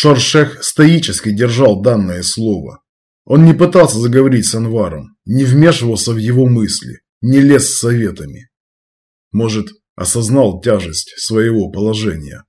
Шор-Шех стоически держал данное слово. Он не пытался заговорить с Анваром, не вмешивался в его мысли, не лез с советами. Может, осознал тяжесть своего положения.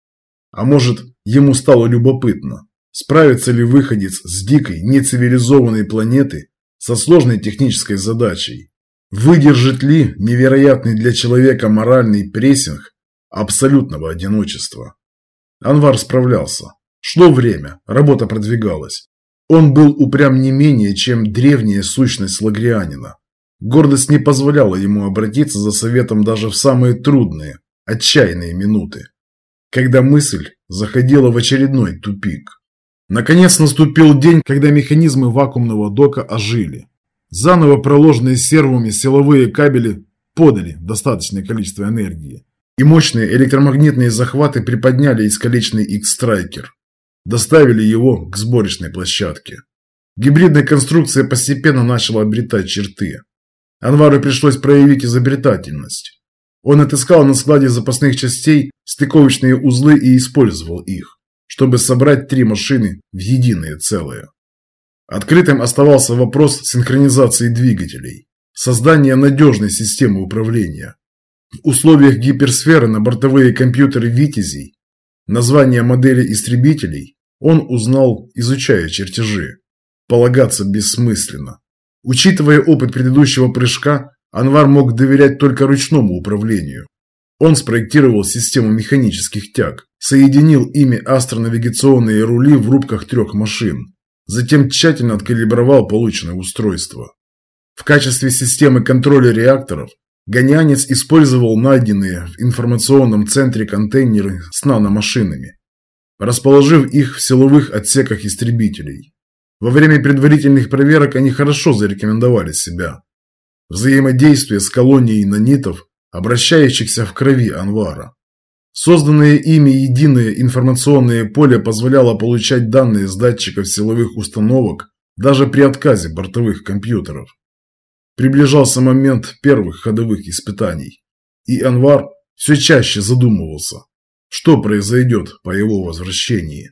А может, ему стало любопытно, справится ли выходец с дикой, нецивилизованной планеты со сложной технической задачей. Выдержит ли невероятный для человека моральный прессинг абсолютного одиночества? Анвар справлялся. Шло время, работа продвигалась. Он был упрям не менее, чем древняя сущность лагрианина. Гордость не позволяла ему обратиться за советом даже в самые трудные, отчаянные минуты, когда мысль заходила в очередной тупик. Наконец наступил день, когда механизмы вакуумного дока ожили. Заново проложенные сервами силовые кабели подали достаточное количество энергии, и мощные электромагнитные захваты приподняли искалеченный X-Striker. Доставили его к сборочной площадке. Гибридная конструкция постепенно начала обретать черты. Анвару пришлось проявить изобретательность. Он отыскал на складе запасных частей стыковочные узлы и использовал их, чтобы собрать 3 машины в единое целое. Открытым оставался вопрос синхронизации двигателей, создания надежной системы управления. В условиях гиперсферы на бортовые компьютеры «Витязей» название модели истребителей он узнал, изучая чертежи. Полагаться бессмысленно. Учитывая опыт предыдущего прыжка, Анвар мог доверять только ручному управлению. Он спроектировал систему механических тяг, соединил ими астронавигационные рули в рубках 3 машин, затем тщательно откалибровал полученное устройство. В качестве системы контроля реакторов гонянец использовал найденные в информационном центре контейнеры с наномашинами, расположив их в силовых отсеках истребителей. Во время предварительных проверок они хорошо зарекомендовали себя. Взаимодействие с колонией нанитов, обращающихся в крови Анвара. Созданное ими единое информационное поле позволяло получать данные с датчиков силовых установок даже при отказе бортовых компьютеров. Приближался момент первых ходовых испытаний, и Анвар все чаще задумывался, что произойдет по его возвращении.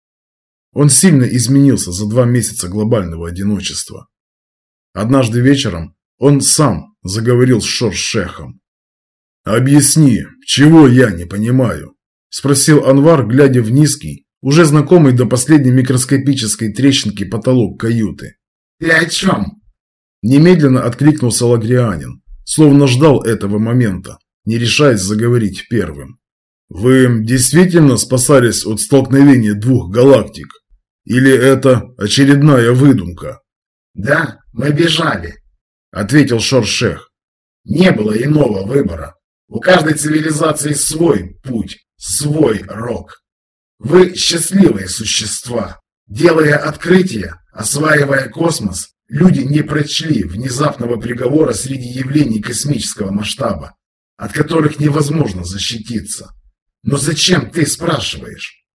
Он сильно изменился за 2 месяца глобального одиночества. Однажды вечером он сам заговорил с Шор-Шехом. «Объясни, чего я не понимаю?» – спросил Анвар, глядя в низкий, уже знакомый до последней микроскопической трещинки потолок каюты. «Ты о чем?» Немедленно откликнулся лагрианин, словно ждал этого момента, не решаясь заговорить первым. «Вы действительно спасались от столкновения 2 галактик? Или это очередная выдумка?» «Да, мы бежали», – ответил Шор-Шех. «Не было иного выбора. У каждой цивилизации свой путь, свой рок. Вы счастливые существа. Делая открытия, осваивая космос, люди не прочли внезапного приговора среди явлений космического масштаба, от которых невозможно защититься. Но зачем ты спрашиваешь?»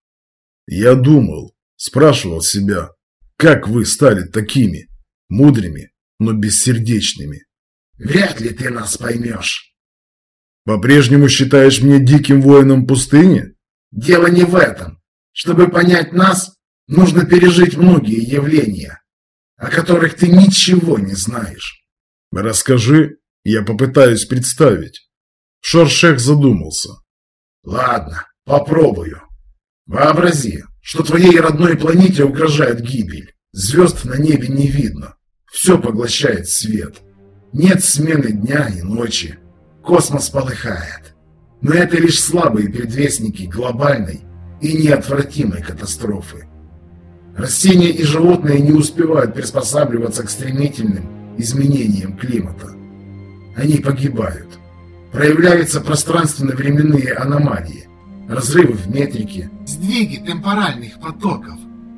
«Я думал, спрашивал себя, как вы стали такими, мудрыми, но бессердечными?» «Вряд ли ты нас поймешь». «По-прежнему считаешь меня диким воином пустыни?» «Дело не в этом. Чтобы понять нас, нужно пережить многие явления, о которых ты ничего не знаешь». «Расскажи, я попытаюсь представить». Шор-Шех задумался. «Ладно, попробую. Вообрази, что твоей родной планете угрожает гибель. Звезд на небе не видно. Все поглощает свет. Нет смены дня и ночи. Космос полыхает. Но это лишь слабые предвестники глобальной и неотвратимой катастрофы. Растения и животные не успевают приспосабливаться к стремительным изменениям климата. Они погибают. Проявляются пространственно-временные аномалии, разрывы в метрике, сдвиги темпоральных потоков».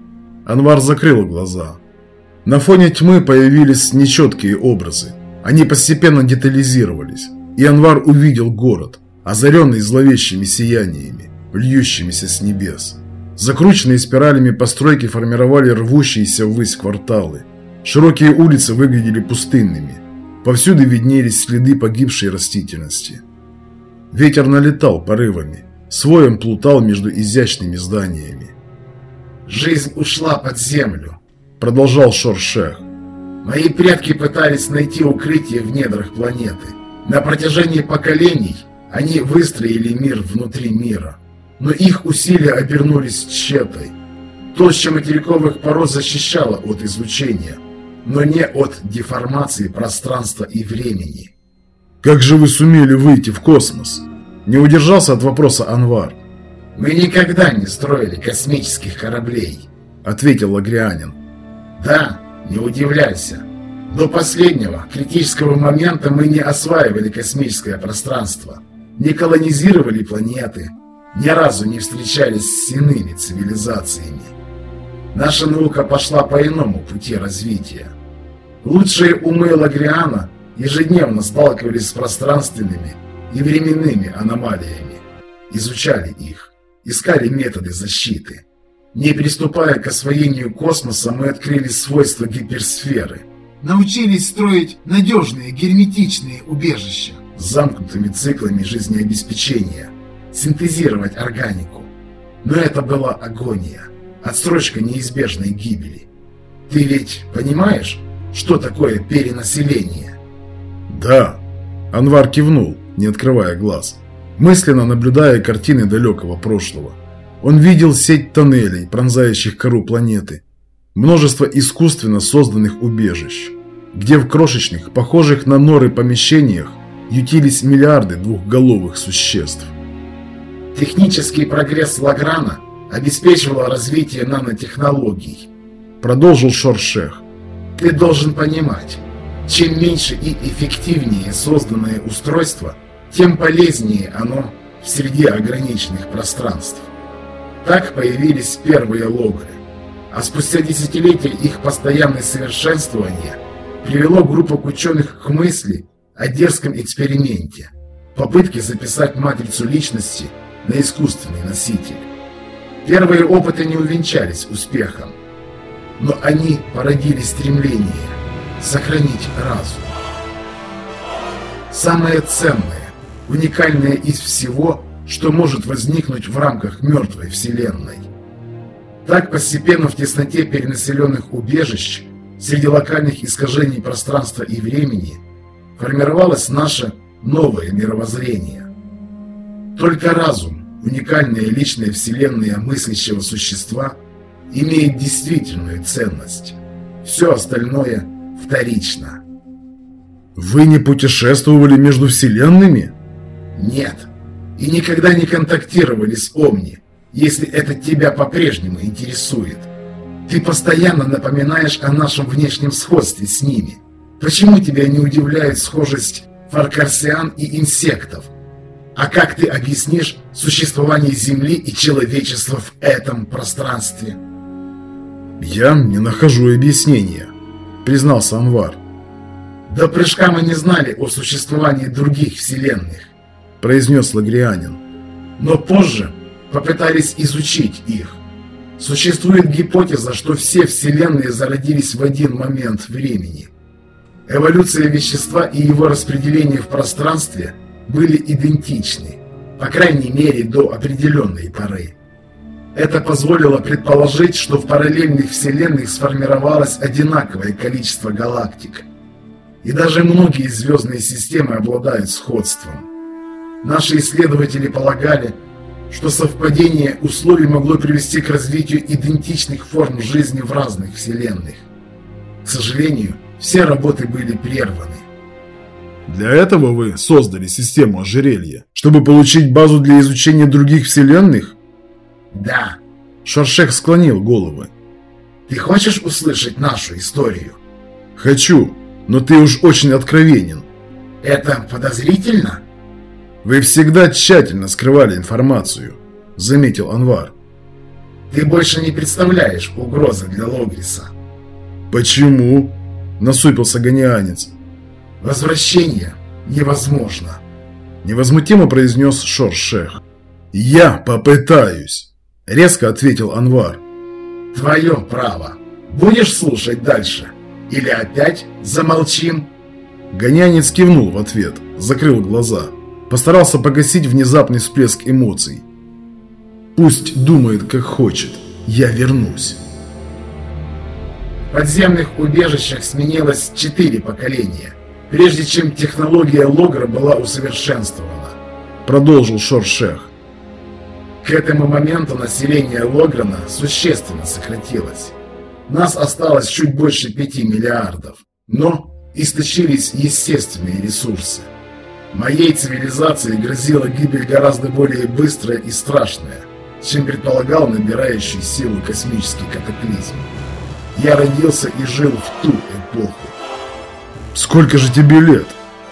Анвар закрыл глаза. На фоне тьмы появились нечеткие образы. Они постепенно детализировались, и Анвар увидел город, озаренный зловещими сияниями, льющимися с небес. Закрученные спиралями постройки формировали рвущиеся ввысь кварталы. Широкие улицы выглядели пустынными. Повсюду виднелись следы погибшей растительности. Ветер налетал порывами, своем плутал между изящными зданиями. жизнь ушла под землю», – продолжал Шор-Шех. «Мои предки пытались найти укрытие в недрах планеты. На протяжении поколений они выстроили мир внутри мира, но их усилия обернулись тщетой. Толща материковых пород защищала от излучения, но не от деформации пространства и времени». «Как же вы сумели выйти в космос?» – не удержался от вопроса Анвар. «Мы никогда не строили космических кораблей», – ответил Лагрианин. «Да, не удивляйся. До последнего критического момента мы не осваивали космическое пространство, не колонизировали планеты, ни разу не встречались с иными цивилизациями. Наша наука пошла по иному пути развития. Лучшие умы Лагриана ежедневно сталкивались с пространственными и временными аномалиями, изучали их, искали методы защиты. Не приступая к освоению космоса, мы открыли свойства гиперсферы. Научились строить надежные герметичные убежища с замкнутыми циклами жизнеобеспечения, синтезировать органику. Но это была агония, отсрочка неизбежной гибели. Ты ведь понимаешь, что такое перенаселение?» «Да», – Анвар кивнул, не открывая глаз, мысленно наблюдая картины далекого прошлого. Он видел сеть тоннелей, пронзающих кору планеты, множество искусственно созданных убежищ, где в крошечных, похожих на норы помещениях ютились миллиарды двухголовых существ. «Технический прогресс Лаграна обеспечивал развитие нанотехнологий», – продолжил Шор-Шех. «Ты должен понимать, чем меньше и эффективнее созданное устройство, тем полезнее оно в среде ограниченных пространств. Так появились первые логры, а спустя десятилетия их постоянное совершенствование привело группу ученых к мысли о дерзком эксперименте, попытке записать матрицу личности на искусственный носитель. Первые опыты не увенчались успехом, но они породили стремление сохранить разум. Самое ценное, уникальное из всего, что может возникнуть в рамках мертвой Вселенной. Так постепенно в тесноте перенаселенных убежищ, среди локальных искажений пространства и времени, формировалось наше новое мировоззрение. Только разум, уникальная личная вселенная мыслящего существа, имеет действительную ценность. Все остальное вторично». «Вы не путешествовали между вселенными?» «Нет. И никогда не контактировали с Омни, если это тебя по-прежнему интересует. Ты постоянно напоминаешь о нашем внешнем сходстве с ними. Почему тебя не удивляет схожесть фаркарсиан и инсектов? А как ты объяснишь существование Земли и человечества в этом пространстве?» «Я не нахожу объяснения», – признался Анвар. «До прыжка мы не знали о существовании других вселенных», – произнес Лагрианин. «Но позже попытались изучить их. Существует гипотеза, что все вселенные зародились в один момент времени. Эволюция вещества и его распределение в пространстве были идентичны, по крайней мере до определенной поры. Это позволило предположить, что в параллельных вселенных сформировалось одинаковое количество галактик. И даже многие звездные системы обладают сходством. Наши исследователи полагали, что совпадение условий могло привести к развитию идентичных форм жизни в разных вселенных. К сожалению, все работы были прерваны. «Для этого вы создали систему ожерелья, чтобы получить базу для изучения других вселенных?» «Да». Шор-Шех склонил голову. «Ты хочешь услышать нашу историю?» «Хочу, но ты уж очень откровенен». «Это подозрительно?» «Вы всегда тщательно скрывали информацию», — заметил Анвар. «Ты больше не представляешь угрозы для Логриса». «Почему?» — насупился гонианец. «Возвращение невозможно», — невозмутимо произнес Шор-Шех. «Я попытаюсь», — резко ответил Анвар. «Твое право. Будешь слушать дальше? Или опять замолчим?» Гонянец кивнул в ответ, закрыл глаза, постарался погасить внезапный всплеск эмоций. «Пусть думает, как хочет. Я вернусь. В подземных убежищах сменилось 4 поколения, прежде чем технология Логра была усовершенствована. Продолжил Шоршех. К этому моменту население Лограна существенно сократилось. Нас осталось чуть больше 5 миллиардов, но истощились естественные ресурсы. Моей цивилизации грозила гибель гораздо более быстрая и страшная, чем предполагал набирающий силу космический катаклизм. Я родился и жил в ту эпоху. Сколько же тебе лет?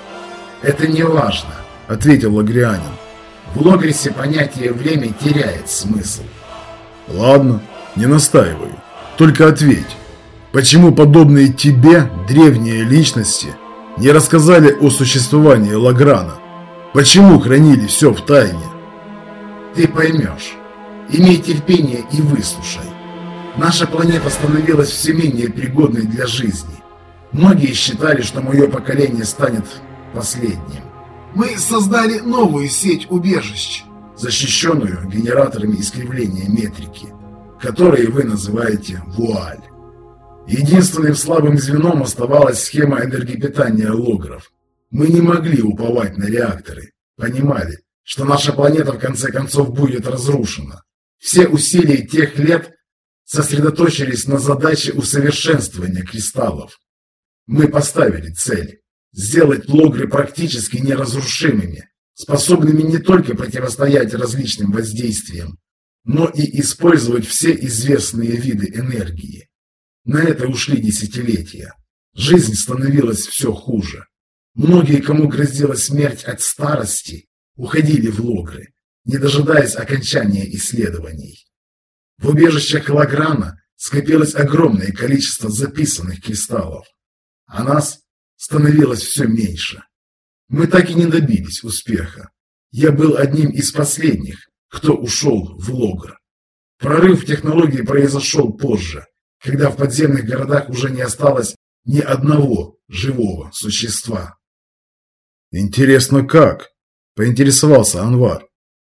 Это не важно, Ответил Лагрианин. В Логрисе понятие «время» теряет смысл. Ладно, не настаиваю. Только ответь, почему подобные тебе древние личности не рассказали о существовании Лаграна? Почему хранили все в тайне? Ты поймешь. Имей терпение и выслушай. Наша планета становилась все менее пригодной для жизни. Многие считали, что мое поколение станет последним. Мы создали новую сеть убежищ, защищенную генераторами искривления метрики, которые вы называете вуаль. Единственным слабым звеном оставалась схема энергопитания логров. Мы не могли уповать на реакторы, понимали, что наша планета в конце концов будет разрушена. Все усилия тех лет сосредоточились на задаче усовершенствования кристаллов. Мы поставили цель – сделать логры практически неразрушимыми, способными не только противостоять различным воздействиям, но и использовать все известные виды энергии. На это ушли десятилетия. Жизнь становилась все хуже. Многие, кому грозила смерть от старости, уходили в логры, не дожидаясь окончания исследований. В убежищах Лаграна скопилось огромное количество записанных кристаллов, а нас становилось все меньше. Мы так и не добились успеха. Я был одним из последних, кто ушел в логр. Прорыв в технологии произошел позже, когда в подземных городах уже не осталось ни одного живого существа. Интересно, как? Поинтересовался Анвар.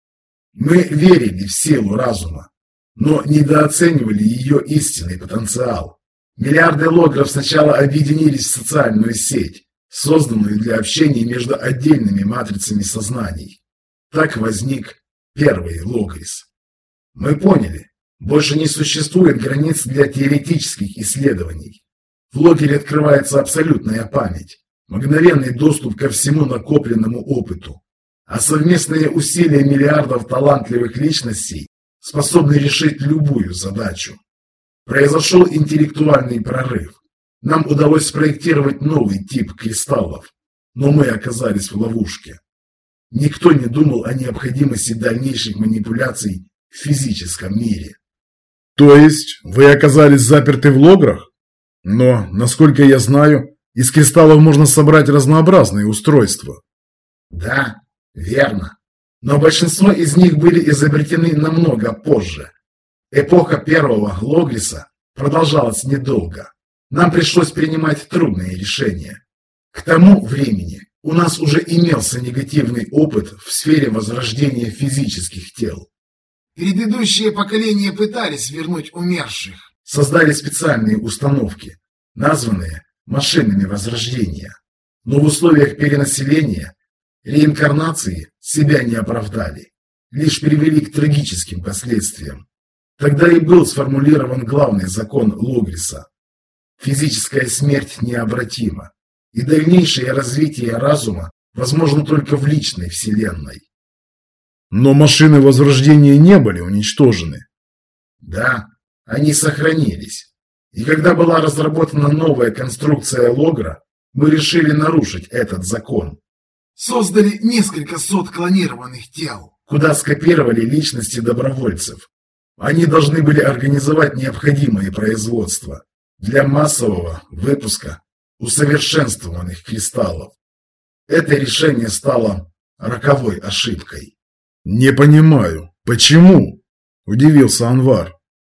Мы верили в силу разума, но недооценивали ее истинный потенциал. Миллиарды логров сначала объединились в социальную сеть, созданную для общения между отдельными матрицами сознаний. Так возник первый логрис. Мы поняли, больше не существует границ для теоретических исследований. В логере открывается абсолютная память, мгновенный доступ ко всему накопленному опыту, а совместные усилия миллиардов талантливых личностей способны решить любую задачу. Произошел интеллектуальный прорыв. Нам удалось спроектировать новый тип кристаллов, но мы оказались в ловушке. Никто не думал о необходимости дальнейших манипуляций в физическом мире. То есть вы оказались заперты в лограх? Но, насколько я знаю, из кристаллов можно собрать разнообразные устройства. Да, верно. Но большинство из них были изобретены намного позже. Эпоха первого логриса продолжалась недолго. Нам пришлось принимать трудные решения. К тому времени у нас уже имелся негативный опыт в сфере возрождения физических тел. Предыдущие поколения пытались вернуть умерших. Создали специальные установки, названные машинами возрождения. Но в условиях перенаселения реинкарнации себя не оправдали, лишь привели к трагическим последствиям. Тогда и был сформулирован главный закон Логриса. Физическая смерть необратима, и дальнейшее развитие разума возможно только в личной вселенной. Но машины возрождения не были уничтожены. Да, они сохранились. И когда была разработана новая конструкция Логра, мы решили нарушить этот закон. Создали несколько сот клонированных тел, куда скопировали личности добровольцев. Они должны были организовать необходимые производства для массового выпуска усовершенствованных кристаллов. Это решение стало роковой ошибкой. «Не понимаю, почему?» – удивился Анвар.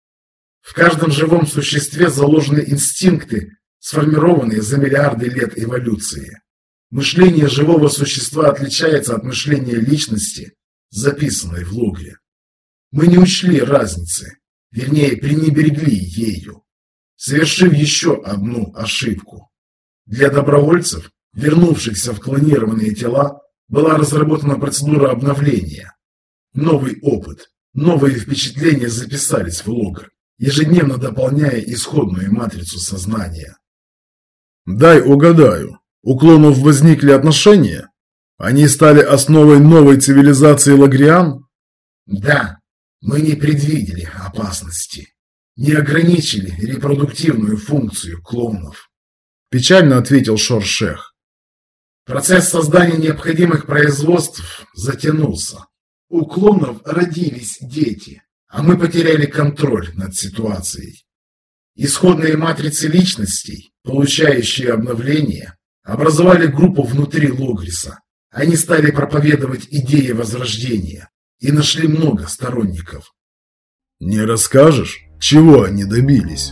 В каждом живом существе заложены инстинкты, сформированные за миллиарды лет эволюции. Мышление живого существа отличается от мышления личности, записанной в логре. Мы не учли разницы, вернее, пренебрегли ею, совершив еще одну ошибку. Для добровольцев, вернувшихся в клонированные тела, была разработана процедура обновления. Новый опыт, новые впечатления записались в лог, ежедневно дополняя исходную матрицу сознания. Дай угадаю, у клонов возникли отношения? Они стали основой новой цивилизации Лагриан? Да, мы не предвидели опасности, не ограничили репродуктивную функцию клонов. Печально ответил Шор-Шех. Процесс создания необходимых производств затянулся. У клонов родились дети, а мы потеряли контроль над ситуацией. Исходные матрицы личностей, получающие обновление, образовали группу внутри Логриса. Они стали проповедовать идеи возрождения и нашли много сторонников. Не расскажешь, чего они добились?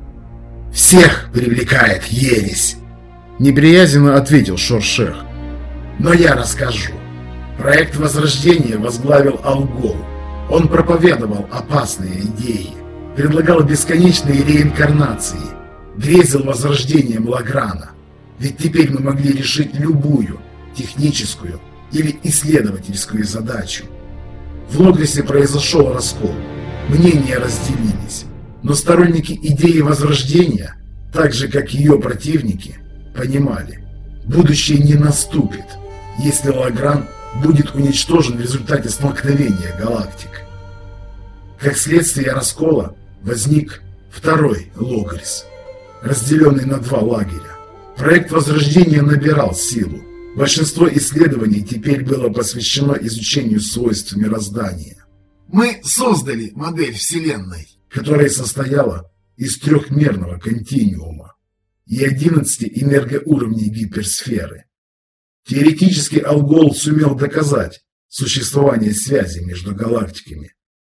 Всех привлекает ересь, неприязненно ответил Шор-Шех. Но я расскажу. Проект возрождения возглавил Алгол. Он проповедовал опасные идеи, предлагал бесконечные реинкарнации, грезил возрождением Лаграна. Ведь теперь мы могли решить любую техническую или исследовательскую задачу. В Логрисе произошел раскол, мнения разделились, но сторонники идеи возрождения, так же как ее противники, понимали, будущее не наступит, если Лагран будет уничтожен в результате столкновения галактик. Как следствие раскола возник второй Логрис, разделенный на два лагеря. Проект возрождения набирал силу. Большинство исследований теперь было посвящено изучению свойств мироздания. Мы создали модель Вселенной, которая состояла из трехмерного континуума и 11 энергоуровней гиперсферы. Теоретически Алгол сумел доказать существование связи между галактиками.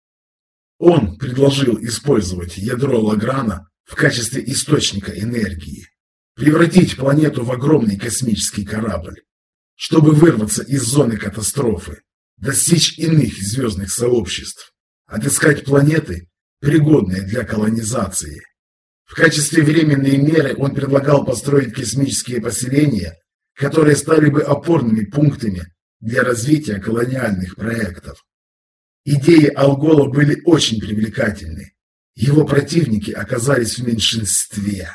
Он предложил использовать ядро Лаграна в качестве источника энергии, превратить планету в огромный космический корабль, чтобы вырваться из зоны катастрофы, достичь иных звездных сообществ, отыскать планеты, пригодные для колонизации. В качестве временной меры он предлагал построить космические поселения, которые стали бы опорными пунктами для развития колониальных проектов. Идеи Алгола были очень привлекательны. Его противники оказались в меньшинстве.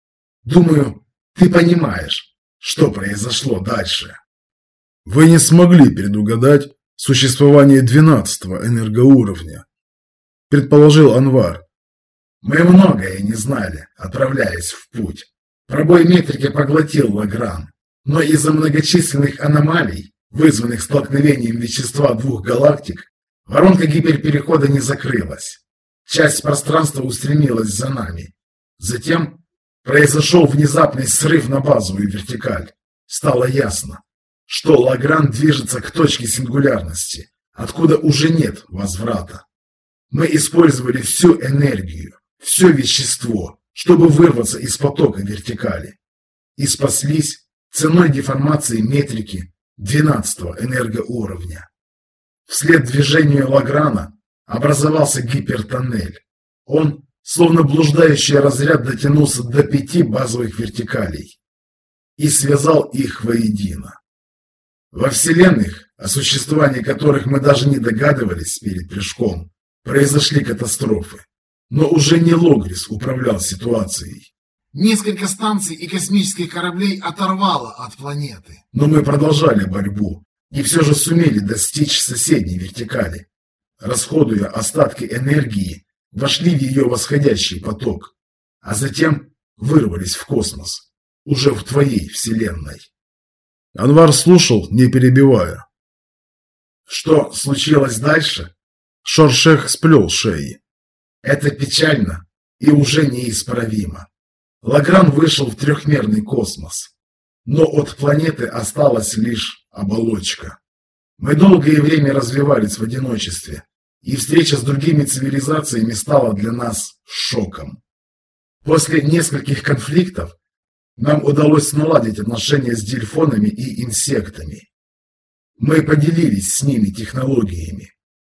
Думаю, ты понимаешь, что произошло дальше. Вы не смогли предугадать существование 12-го энергоуровня, предположил Анвар. Мы многое не знали, отправляясь в путь. Пробой метрики поглотил Лагран, но из-за многочисленных аномалий, вызванных столкновением вещества двух галактик, воронка гиперперехода не закрылась. Часть пространства устремилась за нами. Затем произошел внезапный срыв на базовую вертикаль. Стало ясно, что Лагран движется к точке сингулярности, откуда уже нет возврата. Мы использовали всю энергию, все вещество, чтобы вырваться из потока вертикали. И спаслись ценой деформации метрики 12-го энергоуровня. Вслед движению Лаграна образовался гипертоннель. Он, словно блуждающий разряд, дотянулся до 5 базовых вертикалей и связал их воедино. Во вселенных, о существовании которых мы даже не догадывались перед прыжком, произошли катастрофы. Но уже не Логрис управлял ситуацией. Несколько станций и космических кораблей оторвало от планеты. Но мы продолжали борьбу и все же сумели достичь соседней вертикали. Расходуя остатки энергии, вошли в ее восходящий поток, а затем вырвались в космос, уже в твоей вселенной. Анвар слушал, не перебивая. Что случилось дальше? Шор-Шех сплел шеи. Это печально и уже неисправимо. Лагран вышел в трехмерный космос, но от планеты осталась лишь оболочка. Мы долгое время развивались в одиночестве, и встреча с другими цивилизациями стала для нас шоком. После нескольких конфликтов нам удалось наладить отношения с дельфонами и инсектами. Мы поделились с ними технологиями.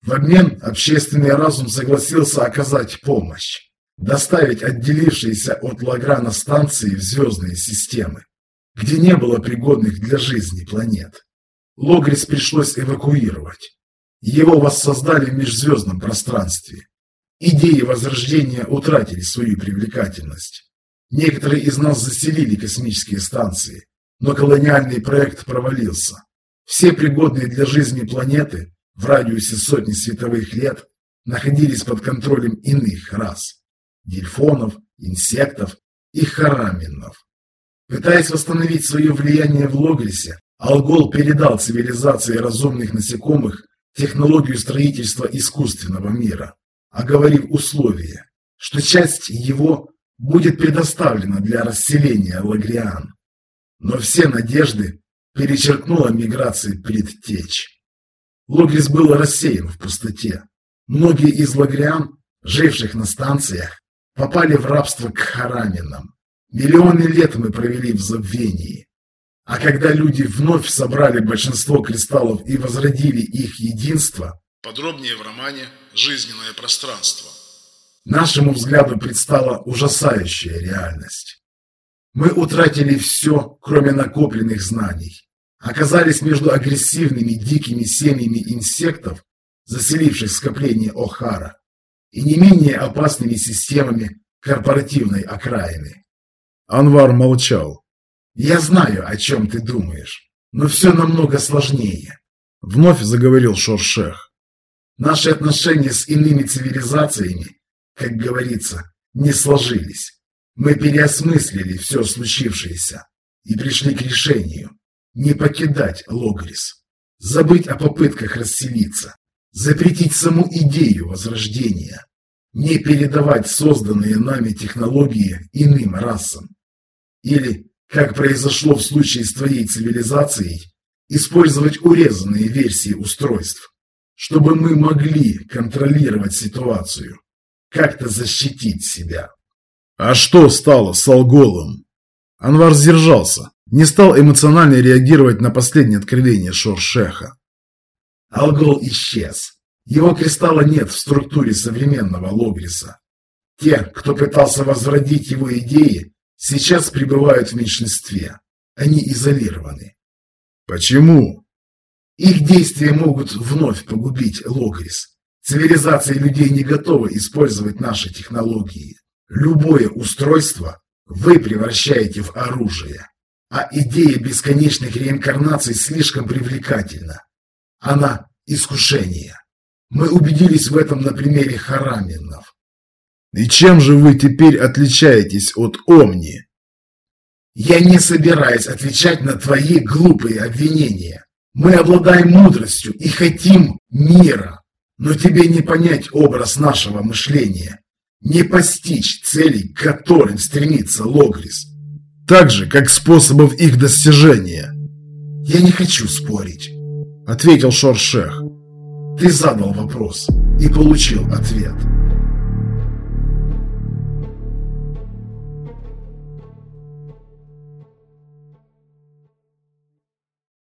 В обмен общественный разум согласился оказать помощь, доставить отделившиеся от Лаграна станции в звездные системы, где не было пригодных для жизни планет. Логрис пришлось эвакуировать. Его воссоздали в межзвездном пространстве. Идеи возрождения утратили свою привлекательность. Некоторые из нас заселили космические станции, но колониальный проект провалился. Все пригодные для жизни планеты в радиусе сотни световых лет находились под контролем иных рас – дельфонов, инсектов и хараминов. Пытаясь восстановить свое влияние в Логрисе, Алгол передал цивилизации разумных насекомых технологию строительства искусственного мира, оговорив условие, что часть его будет предоставлена для расселения лагриан. Но все надежды перечеркнула миграция предтеч. Логрис был рассеян в пустоте. Многие из лагриан, живших на станциях, попали в рабство к хараминам. Миллионы лет мы провели в забвении. А когда люди вновь собрали большинство кристаллов и возродили их единство, подробнее в романе «Жизненное пространство», нашему взгляду предстала ужасающая реальность. Мы утратили все, кроме накопленных знаний. Оказались между агрессивными дикими семьями инсектов, заселивших скопление Охара, и не менее опасными системами корпоративной окраины. Анвар молчал. «Я знаю, о чем ты думаешь, но все намного сложнее», — вновь заговорил Шоршех. «Наши отношения с иными цивилизациями, как говорится, не сложились. Мы переосмыслили все случившееся и пришли к решению не покидать Логрис, забыть о попытках расселиться, запретить саму идею возрождения, не передавать созданные нами технологии иным расам. Или, как произошло в случае с твоей цивилизацией, использовать урезанные версии устройств, чтобы мы могли контролировать ситуацию, как-то защитить себя». А что стало с Алголом? Анвар сдержался, не стал эмоционально реагировать на последнее откровение Шоршеха. Алгол исчез. Его кристалла нет в структуре современного Логриса. Те, кто пытался возродить его идеи, сейчас пребывают в меньшинстве. Они изолированы. Почему? Их действия могут вновь погубить Логрис. Цивилизация людей не готова использовать наши технологии. Любое устройство вы превращаете в оружие. А идея бесконечных реинкарнаций слишком привлекательна. Она – искушение. Мы убедились в этом на примере хараминов. И чем же вы теперь отличаетесь от Омни? Я не собираюсь отвечать на твои глупые обвинения. Мы обладаем мудростью и хотим мира. Но тебе не понять образ нашего мышления, не постичь целей, к которым стремится Логрис. Так же, как способов их достижения. Я не хочу спорить, ответил Шоршех. Ты задал вопрос и получил ответ.